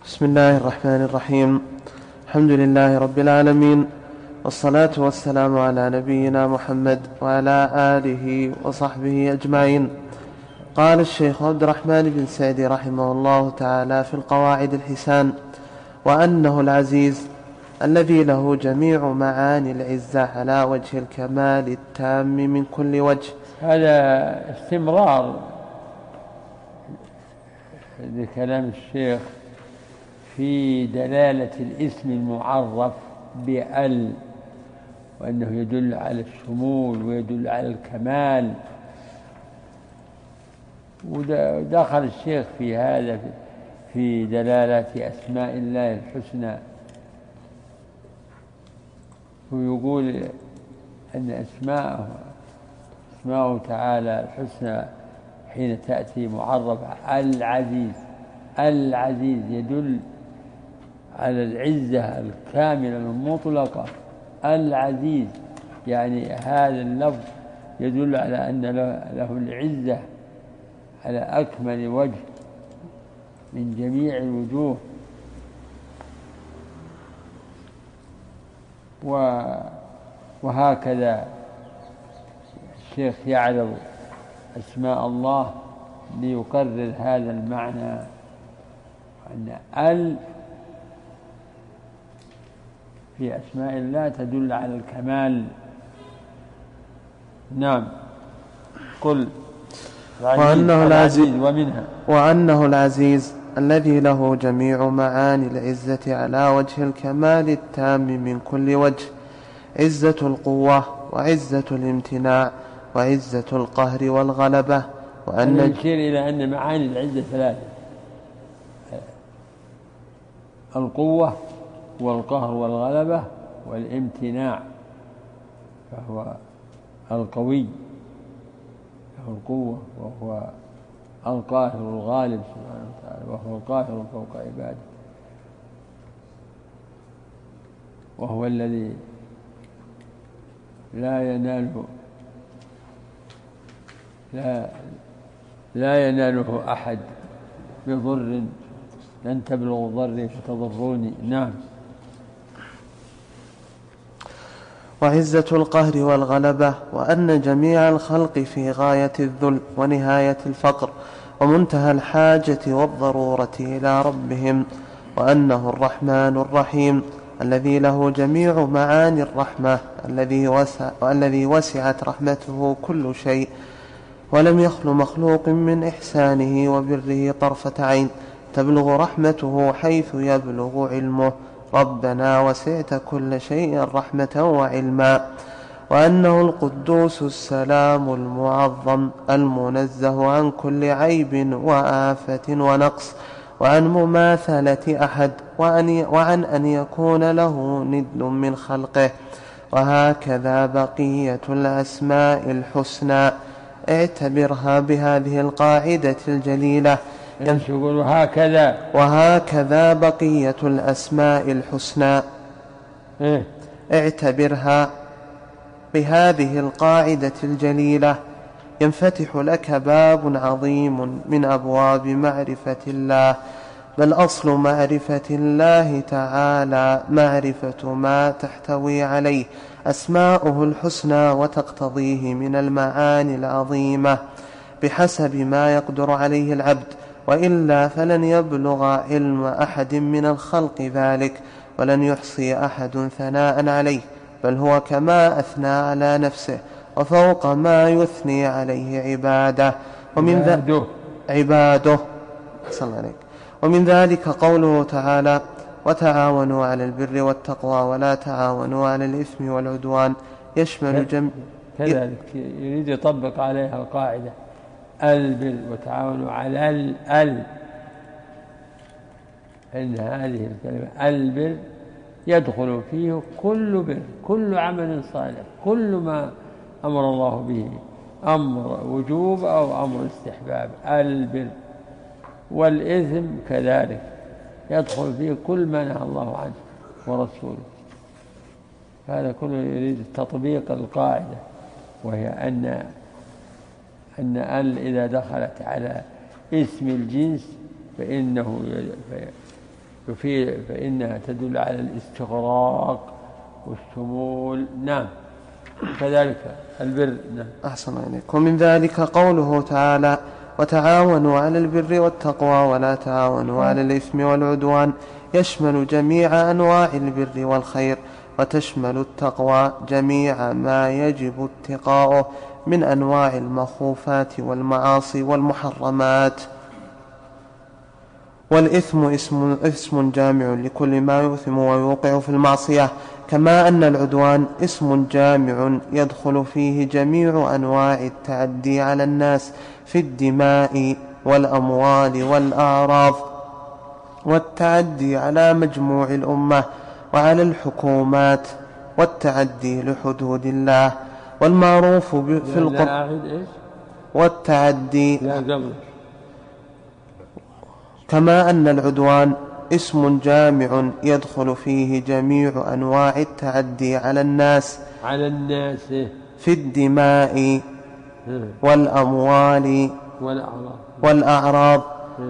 بسم الله الرحمن الرحيم. الحمد لله رب العالمين، والصلاة والسلام على نبينا محمد وعلى آله وصحبه أجمعين. قال الشيخ عبد الرحمن بن سعدي رحمه الله تعالى في القواعد الحسان: وأنه العزيز الذي له جميع معاني العزة على وجه الكمال التام من كل وجه. هذا استمرار لكلام الشيخ في دلالة الاسم المعرف بأل، وأنه يدل على الشمول ويدل على الكمال. ودخل الشيخ في هذا في دلالة أسماء الله الحسنى، ويقول أن أسماءه تعالى الحسنى حين تأتي معرفة العزيز. العزيز يدل على العزة الكاملة المطلقة. العزيز يعني هذا اللفظ يدل على أن له العزة على أكمل وجه من جميع الوجوه. وهكذا الشيخ يعرض أسماء الله ليقرر هذا المعنى، أن ال في أسماء الله تدل على الكمال. نعم. قل وأنه العزيز الذي له جميع معاني العزة على وجه الكمال التام من كل وجه: عزة القوة، وعزة الامتناع، وعزة القهر والغلبة. وأن يشير إلى أن معاني العزة ثلاثة: القوة والقهر والغلبة والامتناع. فهو القوي له القوة، وهو القاهر الغالب سبحانه وتعالى، وهو القاهر فوق عباده، وهو الذي لا يناله أحد بضر، لن تبلغوا ضري فتضروني. نعم. وعزة القهر والغلبة، وأن جميع الخلق في غاية الذل ونهاية الفقر ومنتهى الحاجة والضرورة إلى ربهم، وأنه الرحمن الرحيم الذي له جميع معاني الرحمة، الذي وسعت رحمته كل شيء، ولم يخل مخلوق من إحسانه وبره طرفة عين تبلغ رحمته حيث يبلغ علمه. ربنا وسعت كل شيء رحمة وعلما. وأنه القدوس السلام المعظم المنزه عن كل عيب وآفة ونقص، وعن مماثلة أحد، وعن أن يكون له ند من خلقه. وهكذا بقية الأسماء الحسنى. اعتبرها بهذه القاعدة الجليلة. يقول وهكذا بقية الأسماء الحسنى. اعتبرها بهذه القاعدة الجليلة، ينفتح لك باب عظيم من أبواب معرفة الله. بل أصل معرفة الله تعالى معرفة ما تحتوي عليه أسماؤه الحسنى وتقتضيه من المعاني العظيمة بحسب ما يقدر عليه العبد، وإلا فلن يبلغ علم أحد من الخلق ذلك، ولن يحصي أحد ثناء عليه، بل هو كما أثنى على نفسه وفوق ما يثني عليه عباده. ومن ذلك قوله تعالى: وتعاونوا على البر والتقوى ولا تعاونوا على الإثم والعدوان، يشمل كذلك يريد يطبق عليها القاعدة البر وتعاونوا على إن هذه الكلمة البر يدخل فيه كل بر، كل عمل صالح، كل ما أمر الله به، أمر وجوب أو أمر استحباب. البر والإثم كذلك يدخل فيه كل ما نهى الله عنه ورسوله. هذا كله يريد تطبيق القاعدة، وهي أن إذا دخلت على اسم الجنس فإنه فإنها تدل على الاستغراق والشمول. نعم. كذلك البر. نعم. أحسن إليك. ومن ذلك قوله تعالى: وتعاونوا على البر والتقوى ولا تعاونوا على الإثم والعدوان، يشمل جميع أنواع البر والخير، وتشمل التقوى جميع ما يجب اتقاؤه من أنواع المخوفات والمعاصي والمحرمات. والإثم اسم جامع لكل ما يؤثم ويوقع في المعصية، كما أن العدوان اسم جامع يدخل فيه جميع أنواع التعدي على الناس في الدماء والأموال والأعراض، والتعدي على مجموع الأمة وعلى الحكومات، والتعدي لحدود الله. والمعروف في القرآن والتعدي كما أن العدوان اسم جامع يدخل فيه جميع أنواع التعدي على الناس في الدماء والأموال والأعراض.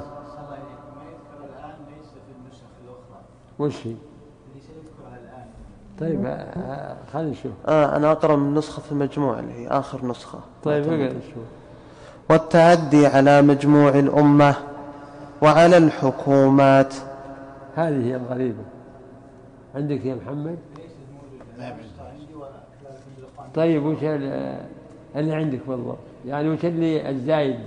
وش هي؟ طيب خلينا نشوف. أنا أقرأ من نسخة المجموع اللي هي آخر نسخة. طيب نشوف. والتعدي على مجموع الأمة وعلى الحكومات. هذه هي الغريبة عندك يا محمد؟ طيب وش اللي عندك بالضبط؟ يعني وش اللي الزايد؟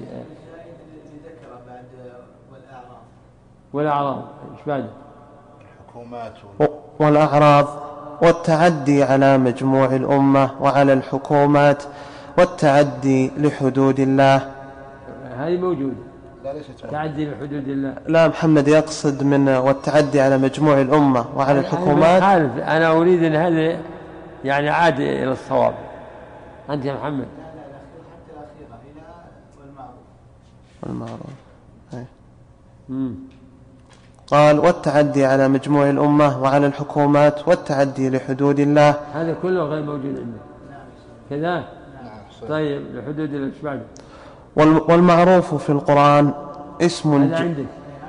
والأعراض إيش بعد؟ الحكومات والأعراض، والتعدي على مجموع الأمة وعلى الحكومات، والتعدي لحدود الله. هذه موجودة. تعدي لحدود الله. لا محمد يقصد من والتعدي على مجموع الأمة وعلى الحكومات. أنا أريد أن هذا يعني عاد إلى الصواب. أنت يا محمد. حتى الأخيرة إلى والمعروف. قال: والتعدي على مجموع الأمة وعلى الحكومات، والتعدي لحدود الله. هذا كله غير موجود عندنا كذا. طيب لحدود الله إيش بعد؟ والمعروف في القرآن اسم هذا عندك.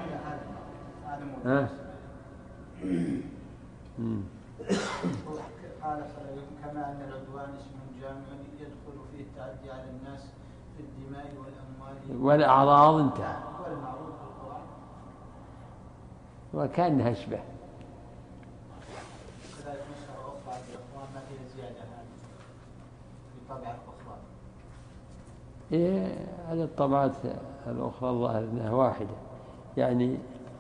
قال كما أن العدوان اسم جامع يدخل فيه التعدي على الناس في الدماء والأموال والأعراض. انتهى. والمعروف في القرآن وكأنها أشبه. كذلك نسخة أخرى عند الأخوان ما فيها زيادة هذه في طبعة أخرى. هذه الطبعات الأخرى الظاهر أنها واحدة، يعني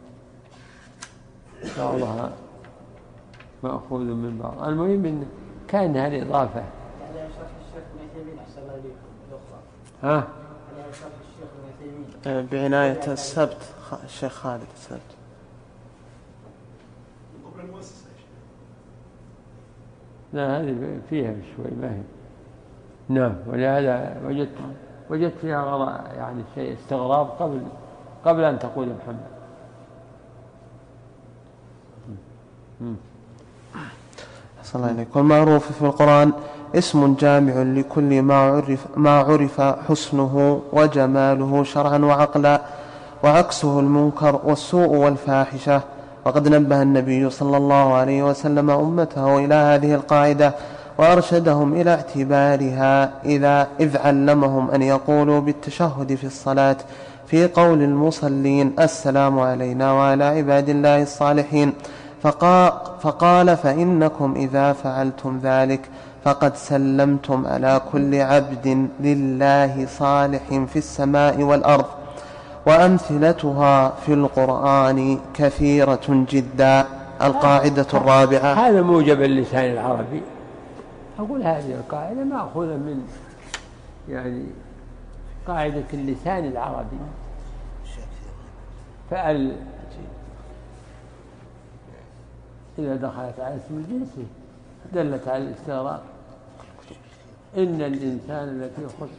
بعضها مأخوذ من بعض. المهم إن كان هذه إضافة. يعني شرح الشيخ ابن عثيمين أحسن الله إليكم الأخرى. يعني شرح الشيخ ابن عثيمين بعناية السبت الشيخ خالد السبت. لا هذه فيها شوي ما هي. نعم. ولهذا وجدت فيها يعني شيء استغراب قبل أن تقول محمد. صلى الله عليه. والمعروف في القرآن اسم جامع لكل ما عرف حسنه وجماله شرعا وعقلا، وعكسه المنكر والسوء والفاحشة. وقد نبه النبي صلى الله عليه وسلم أمته إلى هذه القاعدة، وأرشدهم إلى اعتبارها إذ علمهم أن يقولوا بالتشهد في الصلاة في قول المصلين: السلام علينا وعلى عباد الله الصالحين. فقال: فإنكم إذا فعلتم ذلك فقد سلمتم على كل عبد لله صالح في السماء والأرض. وأمثلتها في القرآن كثيرة جدا. القاعدة الرابعة. هذا موجب اللسان العربي. أقول هذه القاعدة مأخوذة من يعني قاعدة اللسان العربي. فأل إذا دخلت على اسم الجنس دلت على الاستغراق. إن الإنسان لفي خسر.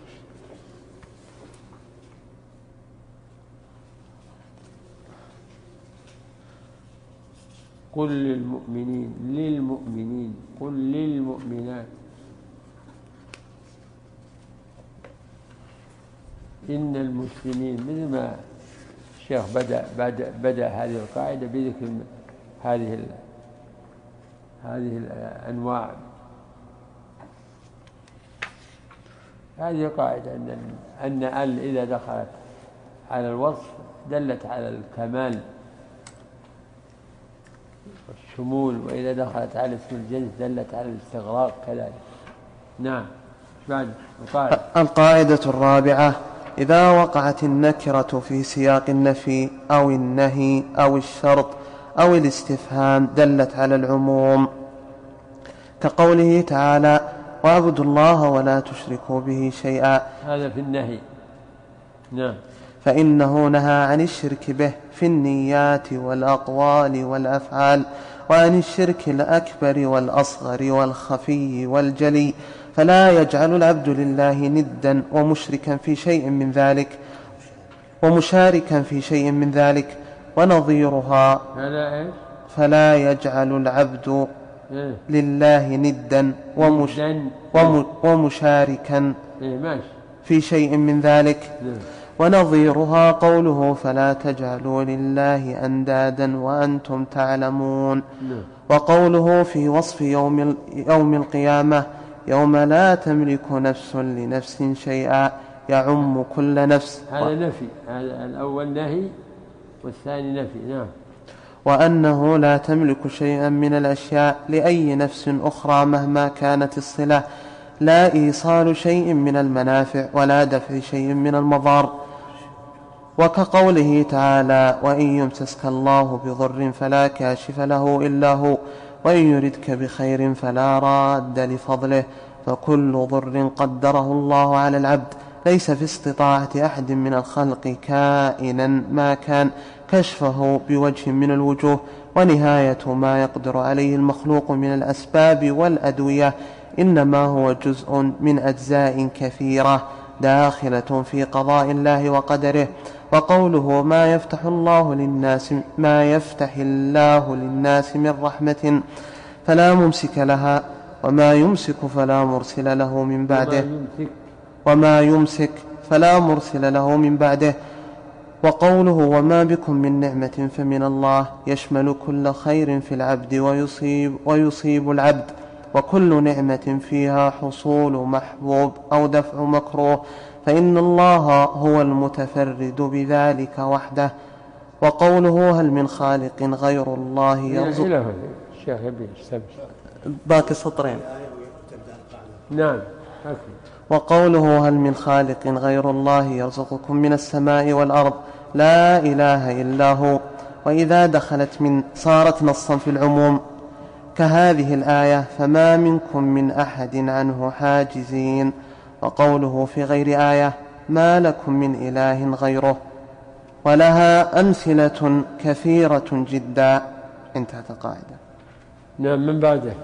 قل للمؤمنين قل للمؤمنات إن المسلمين، مثل ما الشيخ بدأ هذه القاعدة بذكر هذه الأنواع. هذه قاعدة أن ال إذا دخلت على الوصف دلت على الكمال والشمول، وإذا دخلت على اسم الجنس دلت على الاستغراق كذلك. نعم. بعد القاعدة الرابعة: إذا وقعت النكرة في سياق النفي أو النهي أو الشرط أو الاستفهام دلت على العموم، كقوله تعالى: واعبدوا الله ولا تشركوا به شيئا. هذا في النهي. نعم. فإنه نهى عن الشرك به في النيات والأقوال والأفعال، وعن الشرك الأكبر والأصغر والخفي والجلي، فلا يجعل العبد لله ندا ومشاركا في شيء من ذلك ونظيرها. فلا يجعل العبد لله ندا ومشاركا في شيء من ذلك. ونظيرها قوله: فلا تجعلوا لله أندادا وأنتم تعلمون. وقوله في وصف يوم القيامة: يوم لا تملك نفس لنفس شيئا، يعم كل نفس. هذا نفي، هذا الأول نهي والثاني نفي. نعم. وأنه لا تملك شيئا من الأشياء لأي نفس أخرى مهما كانت الصلة، لا إيصال شيء من المنافع ولا دفع شيء من المضار. وكقوله تعالى: وإن يمسسك الله بضر فلا كاشف له إلا هو، وإن يردك بخير فلا راد لفضله. فكل ضر قدره الله على العبد ليس في استطاعة أحد من الخلق كائنا ما كان كشفه بوجه من الوجوه. ونهاية ما يقدر عليه المخلوق من الأسباب والأدوية إنما هو جزء من أجزاء كثيرة داخلة في قضاء الله وقدره. وقوله: ما يفتح الله للناس من رحمة فلا ممسك لها، وما يمسك فلا مرسل له من بعده. وقوله: وما بكم من نعمة فمن الله، يشمل كل خير في العبد ويصيب العبد، وكل نعمة فيها حصول محبوب أو دفع مكروه، فإن الله هو المتفرد بذلك وحده. وقوله: هل من خالق غير الله يرزق. باقي سطرين. نعم. وقوله: هل من خالق غير الله يرزقكم من السماء والأرض، لا إله إلا هو. وإذا دخلت صارت نصا في العموم كهذه الآية: فما منكم من أحد عنه حاجزين. وقوله في غير آية: ما لكم من إله غيره. ولها أمثلة كثيرة جدا. انتهت القاعدة. نعم. من بعده